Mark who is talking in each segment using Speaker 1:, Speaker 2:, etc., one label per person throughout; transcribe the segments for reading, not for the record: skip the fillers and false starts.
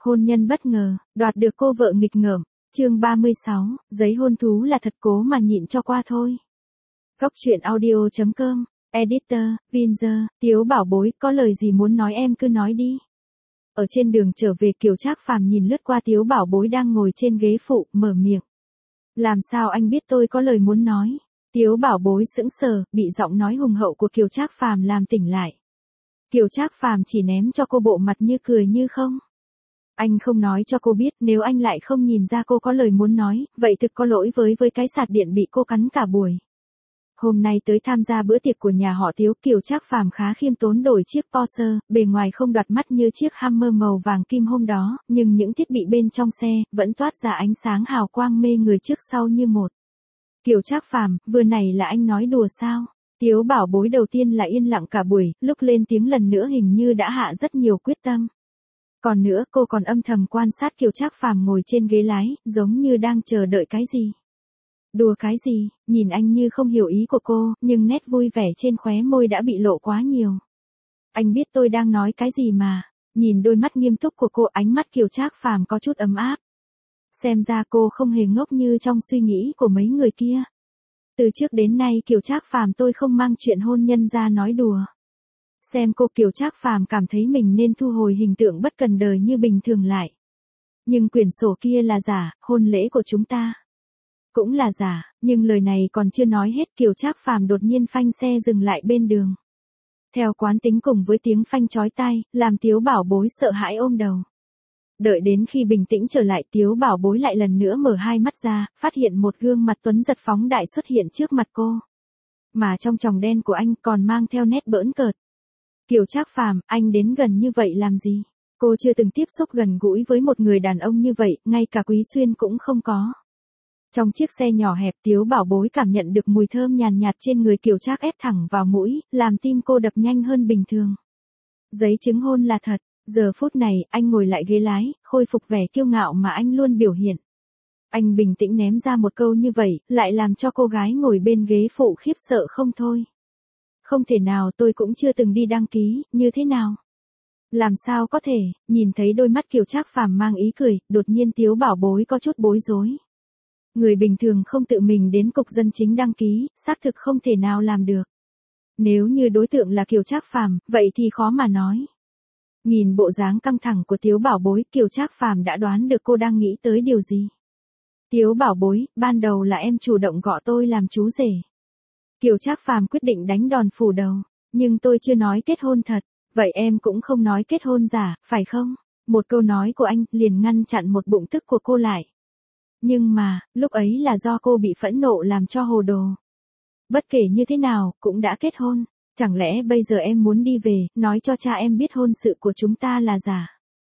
Speaker 1: Hôn nhân bất ngờ, đoạt được cô vợ nghịch ngợm. Chương 36, giấy hôn thú là thật cố mà nhịn cho qua thôi. Góc truyện audio.com, Editor, Vinzer, Tiếu bảo bối, có lời gì muốn nói em cứ nói đi. Ở trên đường trở về Kiều Trác Phàm nhìn lướt qua Tiếu bảo bối đang ngồi trên ghế phụ, mở miệng. Làm sao anh biết tôi có lời muốn nói? Tiếu bảo bối sững sờ, bị giọng nói hùng hậu của Kiều Trác Phàm làm tỉnh lại. Kiều Trác Phàm chỉ ném cho cô bộ mặt như cười như không. Anh không nói cho cô biết, nếu anh lại không nhìn ra cô có lời muốn nói, vậy thực có lỗi với cái sạc điện bị cô cắn cả buổi. Hôm nay tới tham gia bữa tiệc của nhà họ Tiếu, Kiều Trác Phàm khá khiêm tốn đổi chiếc Porsche, bề ngoài không đoạt mắt như chiếc Hummer màu vàng kim hôm đó, nhưng những thiết bị bên trong xe vẫn toát ra ánh sáng hào quang mê người trước sau như một. Kiều Trác Phàm, vừa này là anh nói đùa sao? Tiếu bảo bối đầu tiên là yên lặng cả buổi, lúc lên tiếng lần nữa hình như đã hạ rất nhiều quyết tâm. Còn nữa cô còn âm thầm quan sát Kiều Trác Phàm ngồi trên ghế lái, giống như đang chờ đợi cái gì. Đùa cái gì, nhìn anh như không hiểu ý của cô, nhưng nét vui vẻ trên khóe môi đã bị lộ quá nhiều. Anh biết tôi đang nói cái gì mà. Nhìn đôi mắt nghiêm túc của cô, ánh mắt Kiều Trác Phàm có chút ấm áp. Xem ra cô không hề ngốc như trong suy nghĩ của mấy người kia. Từ trước đến nay Kiều Trác Phàm tôi không mang chuyện hôn nhân ra nói đùa. Xem cô Kiều Trác Phàm cảm thấy mình nên thu hồi hình tượng bất cần đời như bình thường lại. Nhưng quyển sổ kia là giả, hôn lễ của chúng ta cũng là giả, nhưng lời này còn chưa nói hết Kiều Trác Phàm đột nhiên phanh xe dừng lại bên đường. Theo quán tính cùng với tiếng phanh chói tai, làm Tiếu bảo bối sợ hãi ôm đầu. Đợi đến khi bình tĩnh trở lại Tiếu bảo bối lại lần nữa mở hai mắt ra, phát hiện một gương mặt tuấn giật phóng đại xuất hiện trước mặt cô. Mà trong tròng đen của anh còn mang theo nét bỡn cợt. Kiều Trác Phàm, anh đến gần như vậy làm gì? Cô chưa từng tiếp xúc gần gũi với một người đàn ông như vậy, ngay cả Quý Xuyên cũng không có. Trong chiếc xe nhỏ hẹp Tiếu bảo bối cảm nhận được mùi thơm nhàn nhạt trên người Kiều Trác ép thẳng vào mũi, làm tim cô đập nhanh hơn bình thường. Giấy chứng hôn là thật, giờ phút này anh ngồi lại ghế lái, khôi phục vẻ kiêu ngạo mà anh luôn biểu hiện. Anh bình tĩnh ném ra một câu như vậy, lại làm cho cô gái ngồi bên ghế phụ khiếp sợ không thôi. Không thể nào, tôi cũng chưa từng đi đăng ký, như thế nào? Làm sao có thể? Nhìn thấy đôi mắt Kiều Trác Phàm mang ý cười, đột nhiên Tiếu bảo bối có chút bối rối. Người bình thường không tự mình đến cục dân chính đăng ký, xác thực không thể nào làm được. Nếu như đối tượng là Kiều Trác Phàm, vậy thì khó mà nói. Nhìn bộ dáng căng thẳng của Tiếu bảo bối, Kiều Trác Phàm đã đoán được cô đang nghĩ tới điều gì. Tiếu bảo bối, ban đầu là em chủ động gọi tôi làm chú rể. Kiều Trác Phàm quyết định đánh đòn phủ đầu, nhưng tôi chưa nói kết hôn thật, vậy em cũng không nói kết hôn giả, phải không? Một câu nói của anh liền ngăn chặn một bụng tức của cô lại. Nhưng mà, lúc ấy là do cô bị phẫn nộ làm cho hồ đồ. Bất kể như thế nào, cũng đã kết hôn, chẳng lẽ bây giờ em muốn đi về, nói cho cha em biết hôn sự của chúng ta là giả.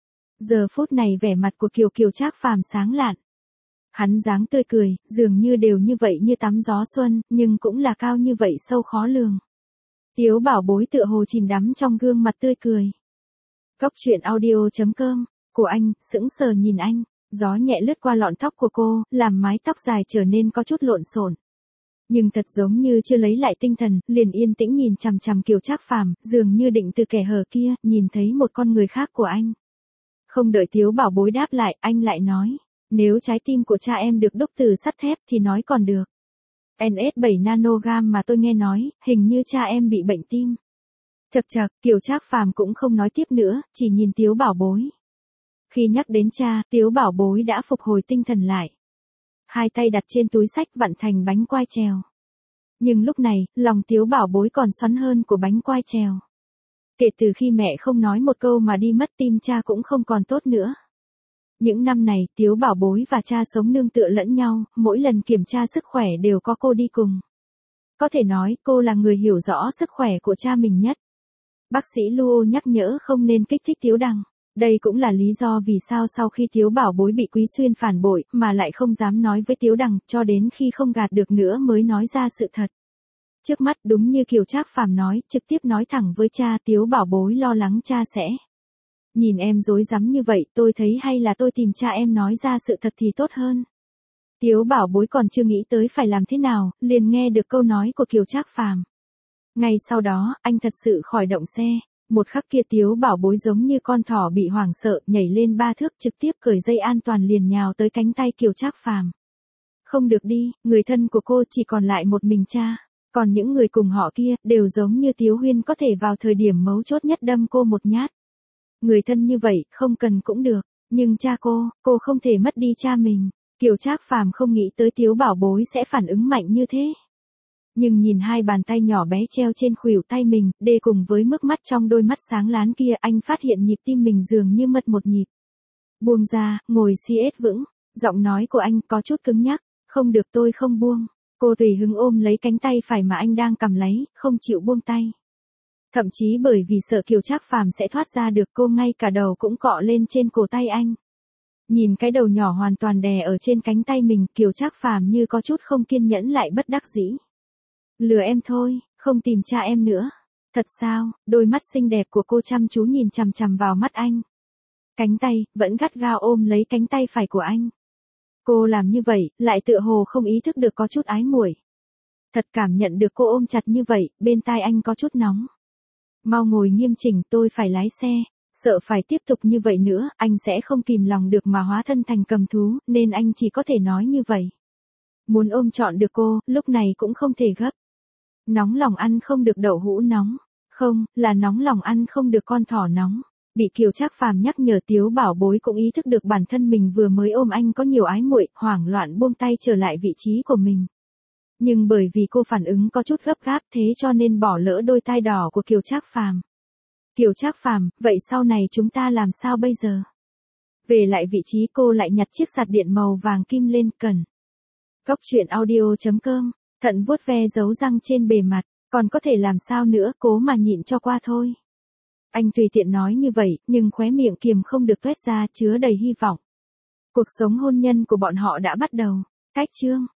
Speaker 1: Giờ phút này vẻ mặt của Kiều Trác Phàm sáng lạn. Hắn dáng tươi cười, dường như đều như vậy như tắm gió xuân, nhưng cũng là cao như vậy sâu khó lường. Tiếu bảo bối tựa hồ chìm đắm trong gương mặt tươi cười. Góc truyện audio.com, của anh, sững sờ nhìn anh, gió nhẹ lướt qua lọn tóc của cô, làm mái tóc dài trở nên có chút lộn xộn. Nhưng thật giống như chưa lấy lại tinh thần, liền yên tĩnh nhìn chằm chằm Kiều Trác Phàm, dường như định từ kẻ hở kia, nhìn thấy một con người khác của anh. Không đợi Tiếu bảo bối đáp lại, anh lại nói. Nếu trái tim của cha em được đúc từ sắt thép thì nói còn được. NS7 nanogam mà tôi nghe nói, hình như cha em bị bệnh tim. Chậc chậc, Kiều Trác Phàm cũng không nói tiếp nữa, chỉ nhìn Tiếu bảo bối. Khi nhắc đến cha, Tiếu bảo bối đã phục hồi tinh thần lại. Hai tay đặt trên túi xách vặn thành bánh quai trèo. Nhưng lúc này, lòng Tiếu bảo bối còn xoắn hơn của bánh quai trèo. Kể từ khi mẹ không nói một câu mà đi mất, tim cha cũng không còn tốt nữa. Những năm này, Tiếu bảo bối và cha sống nương tựa lẫn nhau, mỗi lần kiểm tra sức khỏe đều có cô đi cùng. Có thể nói, cô là người hiểu rõ sức khỏe của cha mình nhất. Bác sĩ Luo nhắc nhở không nên kích thích Tiếu Đằng. Đây cũng là lý do vì sao sau khi Tiếu bảo bối bị Quý Xuyên phản bội, mà lại không dám nói với Tiếu Đằng, cho đến khi không gạt được nữa mới nói ra sự thật. Trước mắt đúng như Kiều Trác Phàm nói, trực tiếp nói thẳng với cha, Tiếu bảo bối lo lắng cha sẽ. Nhìn em rối rắm như vậy, tôi thấy hay là tôi tìm cha em nói ra sự thật thì tốt hơn. Tiếu bảo bối còn chưa nghĩ tới phải làm thế nào, liền nghe được câu nói của Kiều Trác Phàm. Ngay sau đó, anh thật sự khởi động xe. Một khắc kia Tiếu Bảo Bối giống như con thỏ bị hoảng sợ, nhảy lên 3 thước trực tiếp cởi dây an toàn liền nhào tới cánh tay Kiều Trác Phàm. Không được đi, người thân của cô chỉ còn lại một mình cha, còn những người cùng họ kia đều giống như Tiếu Huyên có thể vào thời điểm mấu chốt nhất đâm cô một nhát. Người thân như vậy, không cần cũng được, nhưng cha cô không thể mất đi cha mình. Kiều Trác Phàm không nghĩ tới Tiếu Bảo Bối sẽ phản ứng mạnh như thế. Nhưng nhìn hai bàn tay nhỏ bé treo trên khuỷu tay mình, đê cùng với mức mắt trong đôi mắt sáng láng kia, anh phát hiện nhịp tim mình dường như mất một nhịp. Buông ra, ngồi siết vững, giọng nói của anh có chút cứng nhắc, không được tôi không buông. Cô tùy hứng ôm lấy cánh tay phải mà anh đang cầm lấy, không chịu buông tay. Thậm chí bởi vì sợ Kiều Trác Phàm sẽ thoát ra được, cô ngay cả đầu cũng cọ lên trên cổ tay anh. Nhìn cái đầu nhỏ hoàn toàn đè ở trên cánh tay mình, Kiều Trác Phàm như có chút không kiên nhẫn lại bất đắc dĩ. Lừa em thôi, không tìm cha em nữa. Thật sao? Đôi mắt xinh đẹp của cô chăm chú nhìn chằm chằm vào mắt anh. Cánh tay vẫn gắt gao ôm lấy cánh tay phải của anh. Cô làm như vậy, lại tựa hồ không ý thức được có chút ái muội. Thật cảm nhận được cô ôm chặt như vậy, bên tai anh có chút nóng. Mau ngồi nghiêm chỉnh, tôi phải lái xe. Sợ phải tiếp tục như vậy nữa, anh sẽ không kìm lòng được mà hóa thân thành cầm thú, nên anh chỉ có thể nói như vậy. Muốn ôm trọn được cô, lúc này cũng không thể gấp. Nóng lòng ăn không được đậu hũ nóng. Không, là nóng lòng ăn không được con thỏ nóng. Bị Kiều Trác Phàm nhắc nhở, Tiếu Bảo Bối cũng ý thức được bản thân mình vừa mới ôm anh có nhiều ái muội, hoảng loạn buông tay trở lại vị trí của mình. Nhưng bởi vì cô phản ứng có chút gấp gáp, thế cho nên bỏ lỡ đôi tai đỏ của Kiều Trác Phàm. Kiều Trác Phàm, vậy sau này chúng ta làm sao bây giờ? Về lại vị trí, cô lại nhặt chiếc sạc điện màu vàng kim lên, cần. Góc truyện audio.com, Thận vuốt ve dấu răng trên bề mặt, còn có thể làm sao nữa, cố mà nhịn cho qua thôi. Anh tùy tiện nói như vậy, nhưng khóe miệng kiềm không được toét ra, chứa đầy hy vọng. Cuộc sống hôn nhân của bọn họ đã bắt đầu. Cách chương